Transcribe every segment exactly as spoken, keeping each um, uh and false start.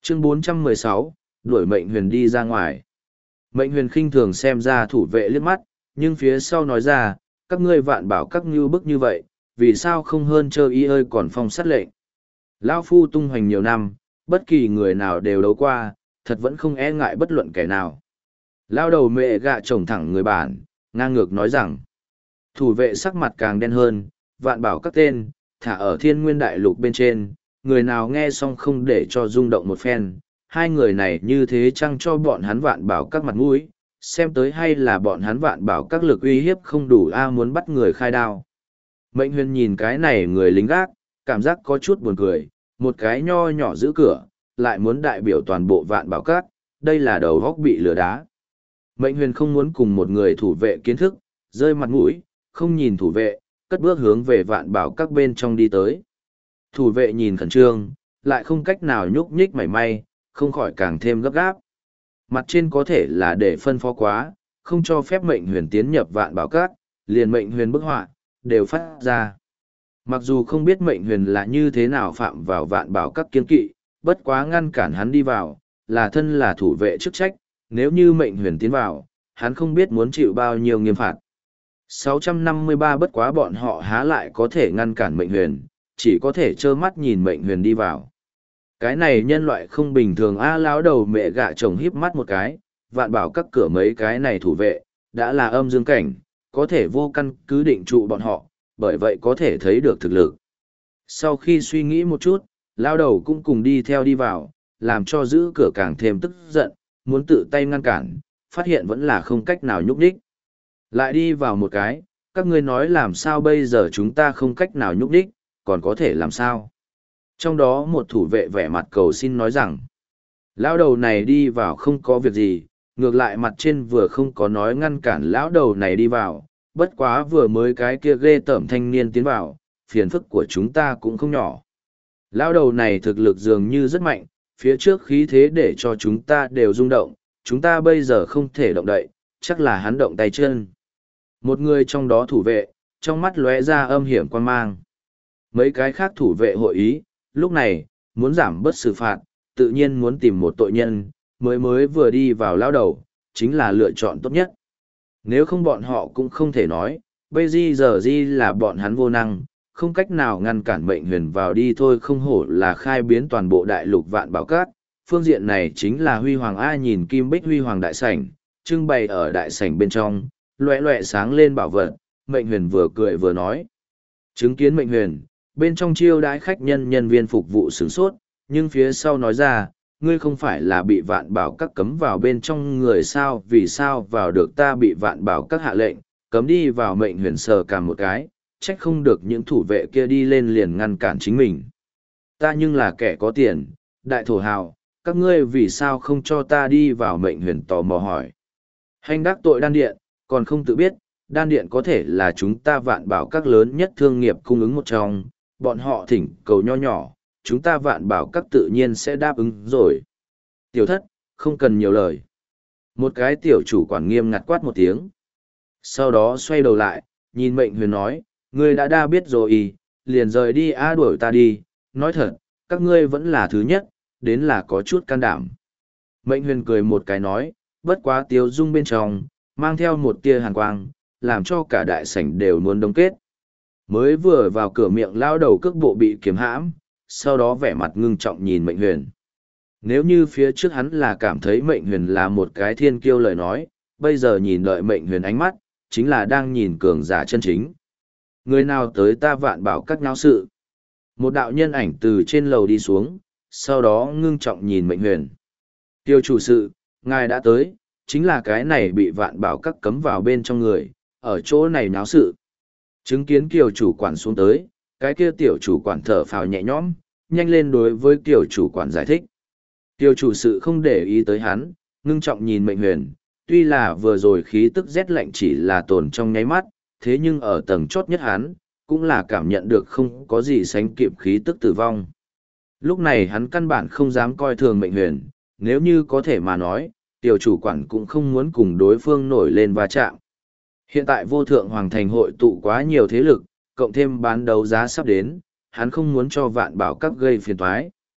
Chương bốn trăm mười sáu, đuổi mệnh huyền đi ra ngoài. Mệnh huyền khinh thường xem ra thủ vệ liếc mắt, nhưng phía sau nói ra, các ngươi vạn bảo các như bức như vậy, vì sao không hơn chơ ý ơi còn phong sát lệnh. Lão phu tung hoành nhiều năm, bất kỳ người nào đều đấu qua, thật vẫn không e ngại bất luận kẻ nào. Lao đầu mẹ gạ chồng thẳng người bản, ngang ngược nói rằng, thủ vệ sắc mặt càng đen hơn, vạn bảo các tên, thả ở thiên nguyên đại lục bên trên, người nào nghe xong không để cho rung động một phen, hai người này như thế chăng cho bọn hắn vạn bảo các mặt mũi, xem tới hay là bọn hắn vạn bảo các lực uy hiếp không đủ a muốn bắt người khai đao. Mệnh huyền nhìn cái này người lính gác, cảm giác có chút buồn cười, một cái nho nhỏ giữ cửa, lại muốn đại biểu toàn bộ vạn bảo các, đây là đầu góc bị lửa đá. Mệnh huyền không muốn cùng một người thủ vệ kiến thức, rơi mặt mũi, không nhìn thủ vệ, cất bước hướng về vạn bảo các bên trong đi tới. Thủ vệ nhìn khẩn trương, lại không cách nào nhúc nhích mảy may, không khỏi càng thêm gấp gáp. Mặt trên có thể là để phân phó quá, không cho phép mệnh huyền tiến nhập vạn bảo các, liền mệnh huyền bức họa, đều phát ra. Mặc dù không biết mệnh huyền là như thế nào phạm vào vạn bảo các kiên kỵ, bất quá ngăn cản hắn đi vào, là thân là thủ vệ chức trách, nếu như mệnh huyền tiến vào, hắn không biết muốn chịu bao nhiêu nghiêm phạt. sáu trăm năm mươi ba bất quá bọn họ há lại có thể ngăn cản mệnh huyền, chỉ có thể trơ mắt nhìn mệnh huyền đi vào. Cái này nhân loại không bình thường a lão đầu mẹ gạ chồng híp mắt một cái, vạn bảo các cửa mấy cái này thủ vệ, đã là âm dương cảnh, có thể vô căn cứ định trụ bọn họ, bởi vậy có thể thấy được thực lực. Sau khi suy nghĩ một chút, lão đầu cũng cùng đi theo đi vào, làm cho giữ cửa càng thêm tức giận, muốn tự tay ngăn cản, phát hiện vẫn là không cách nào nhúc nhích. Lại đi vào một cái, các ngươi nói làm sao bây giờ chúng ta không cách nào nhúc nhích, còn có thể làm sao? Trong đó một thủ vệ vẻ mặt cầu xin nói rằng, lão đầu này đi vào không có việc gì, ngược lại mặt trên vừa không có nói ngăn cản lão đầu này đi vào, bất quá vừa mới cái kia ghê tởm thanh niên tiến vào, phiền phức của chúng ta cũng không nhỏ. Lão đầu này thực lực dường như rất mạnh, phía trước khí thế để cho chúng ta đều rung động, chúng ta bây giờ không thể động đậy, chắc là hắn động tay chân. Một người trong đó thủ vệ, trong mắt lóe ra âm hiểm quan mang. Mấy cái khác thủ vệ hội ý, lúc này, muốn giảm bớt xử phạt, tự nhiên muốn tìm một tội nhân, mới mới vừa đi vào lao đầu, chính là lựa chọn tốt nhất. Nếu không bọn họ cũng không thể nói, bây giờ gì là bọn hắn vô năng, không cách nào ngăn cản mệnh huyền vào đi thôi không hổ là khai biến toàn bộ đại lục vạn bảo cát. Phương diện này chính là huy hoàng A nhìn kim bích huy hoàng đại sảnh, trưng bày ở đại sảnh bên trong, loẹ loẹ sáng lên bảo vật, mệnh huyền vừa cười vừa nói. Chứng kiến mệnh huyền, bên trong chiêu đãi khách nhân nhân viên phục vụ sửng sốt, nhưng phía sau nói ra, ngươi không phải là bị vạn bảo các cấm vào bên trong người sao, vì sao vào được ta bị vạn bảo các hạ lệnh, cấm đi vào mệnh huyền sờ cả một cái, trách không được những thủ vệ kia đi lên liền ngăn cản chính mình. Ta nhưng là kẻ có tiền, đại thổ hào, các ngươi vì sao không cho ta đi vào mệnh huyền tò mò hỏi. Hành đắc tội đan điện, còn không tự biết, đan điện có thể là chúng ta vạn bảo các lớn nhất thương nghiệp cung ứng một trong, bọn họ thỉnh cầu nho nhỏ, chúng ta vạn bảo các tự nhiên sẽ đáp ứng rồi. Tiểu thất, không cần nhiều lời. Một cái tiểu chủ quản nghiêm ngặt quát một tiếng. Sau đó xoay đầu lại, nhìn mệnh huyền nói, ngươi đã đa biết rồi, liền rời đi a đuổi ta đi, nói thật, các ngươi vẫn là thứ nhất, đến là có chút can đảm. Mệnh huyền cười một cái nói, bất quá tiếu dung bên trong, mang theo một tia hàn quang, làm cho cả đại sảnh đều muốn đông kết. Mới vừa vào cửa miệng lao đầu cước bộ bị kiếm hãm, sau đó vẻ mặt ngưng trọng nhìn mệnh huyền. Nếu như phía trước hắn là cảm thấy mệnh huyền là một cái thiên kiêu lời nói, bây giờ nhìn đợi mệnh huyền ánh mắt, chính là đang nhìn cường giả chân chính. Người nào tới ta vạn bảo các nháo sự. Một đạo nhân ảnh từ trên lầu đi xuống, sau đó ngưng trọng nhìn mệnh huyền. Tiêu chủ sự, ngài đã tới, chính là cái này bị vạn bảo các cấm vào bên trong người, ở chỗ này náo sự. Chứng kiến kiều chủ quản xuống tới, cái kia tiểu chủ quản thở phào nhẹ nhõm, nhanh lên đối với kiều chủ quản giải thích. Kiều chủ sự không để ý tới hắn, ngưng trọng nhìn mệnh huyền, tuy là vừa rồi khí tức rét lạnh chỉ là tồn trong nháy mắt, thế nhưng ở tầng chót nhất hắn, cũng là cảm nhận được không có gì sánh kịp khí tức tử vong. Lúc này hắn căn bản không dám coi thường mệnh huyền, nếu như có thể mà nói, tiểu chủ quản cũng không muốn cùng đối phương nổi lên va chạm. Hiện tại vô thượng hoàng thành hội tụ quá nhiều thế lực, cộng thêm bán đấu giá sắp đến, hắn không muốn cho vạn bảo các gây phiền toái.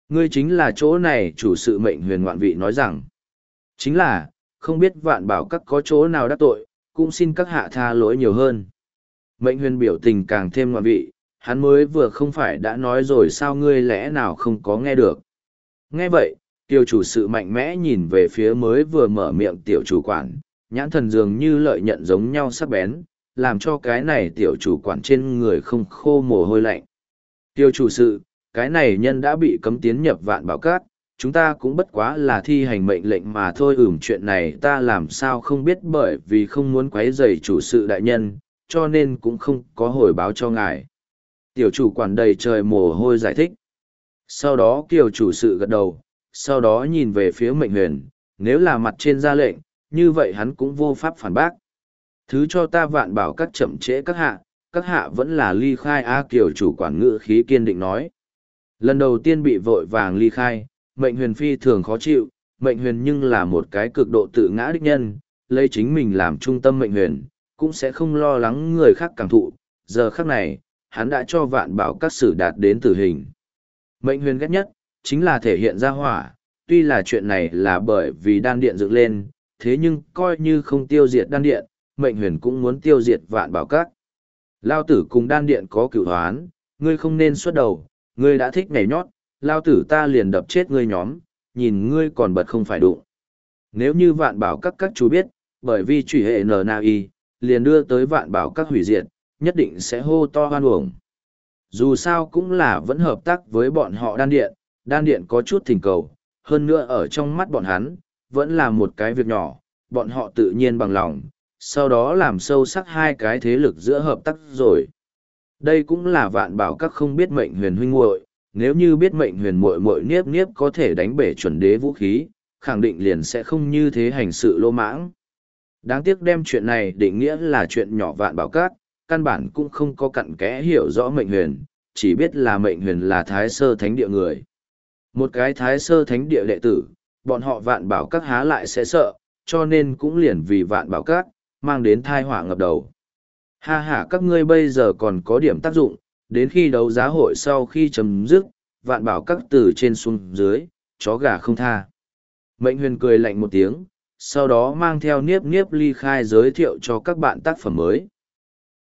Ngươi chính là chỗ này chủ sự Mệnh Huyền ngoạn vị nói rằng. Chính là, không biết vạn bảo các có chỗ nào đắc tội, cũng xin các hạ tha lỗi nhiều hơn. Mệnh Huyền biểu tình càng thêm ngoạn vị, hắn mới vừa không phải đã nói rồi sao ngươi lẽ nào không có nghe được. Nghe vậy, tiểu chủ sự mạnh mẽ nhìn về phía mới vừa mở miệng tiểu chủ quản, nhãn thần dường như lợi nhận giống nhau sắc bén, làm cho cái này tiểu chủ quản trên người không khô mồ hôi lạnh. Tiểu chủ sự, cái này nhân đã bị cấm tiến nhập vạn bảo cát, chúng ta cũng bất quá là thi hành mệnh lệnh mà thôi. Ừm, chuyện này ta làm sao không biết, bởi vì không muốn quấy rầy chủ sự đại nhân, cho nên cũng không có hồi báo cho ngài. Tiểu chủ quản đầy trời mồ hôi giải thích. Sau đó kiều chủ sự gật đầu, sau đó nhìn về phía Mệnh Huyền, nếu là mặt trên ra lệnh, như vậy hắn cũng vô pháp phản bác. Thứ cho ta vạn bảo các chậm trễ các hạ, các hạ vẫn là ly khai. A kiều chủ quản ngữ khí kiên định nói. Lần đầu tiên bị vội vàng ly khai, Mệnh Huyền phi thường khó chịu. Mệnh Huyền nhưng là một cái cực độ tự ngã đích nhân, lấy chính mình làm trung tâm Mệnh Huyền, cũng sẽ không lo lắng người khác cảm thụ. Giờ khắc này, hắn đã cho vạn bảo các xử đạt đến tử hình. Mệnh Huyền ghét nhất, chính là thể hiện ra hỏa, tuy là chuyện này là bởi vì đan điện dựng lên, thế nhưng coi như không tiêu diệt đan điện, Mệnh Huyền cũng muốn tiêu diệt vạn bảo các. Lao tử cùng đan điện có cửu hoán, ngươi không nên xuất đầu, ngươi đã thích nhảy nhót, lao tử ta liền đập chết ngươi nhóm, nhìn ngươi còn bật không phải đụng. Nếu như vạn bảo các các chú biết, bởi vì chủy hệ en en i, liền đưa tới vạn bảo các hủy diệt, nhất định sẽ hô to hoan uổng. Dù sao cũng là vẫn hợp tác với bọn họ đan điện, đan điện có chút thỉnh cầu, hơn nữa ở trong mắt bọn hắn, vẫn là một cái việc nhỏ, bọn họ tự nhiên bằng lòng, sau đó làm sâu sắc hai cái thế lực giữa hợp tác rồi. Đây cũng là vạn bảo các không biết Mệnh Huyền huynh muội, nếu như biết Mệnh Huyền muội muội niếp niếp có thể đánh bể chuẩn đế vũ khí, khẳng định liền sẽ không như thế hành sự lô mãng. Đáng tiếc đem chuyện này định nghĩa là chuyện nhỏ vạn bảo các, căn bản cũng không có cặn kẽ hiểu rõ Mệnh Huyền, chỉ biết là Mệnh Huyền là Thái Sơ Thánh Địa người. Một cái Thái Sơ Thánh Địa đệ tử, bọn họ vạn bảo các há lại sẽ sợ, cho nên cũng liền vì vạn bảo các, mang đến thai họa ngập đầu. Ha ha, các ngươi bây giờ còn có điểm tác dụng, đến khi đấu giá hội sau khi chấm dứt, vạn bảo các từ trên xuống dưới, chó gà không tha. Mệnh Huyền cười lạnh một tiếng, sau đó mang theo niếp niếp ly khai giới thiệu cho các bạn tác phẩm mới.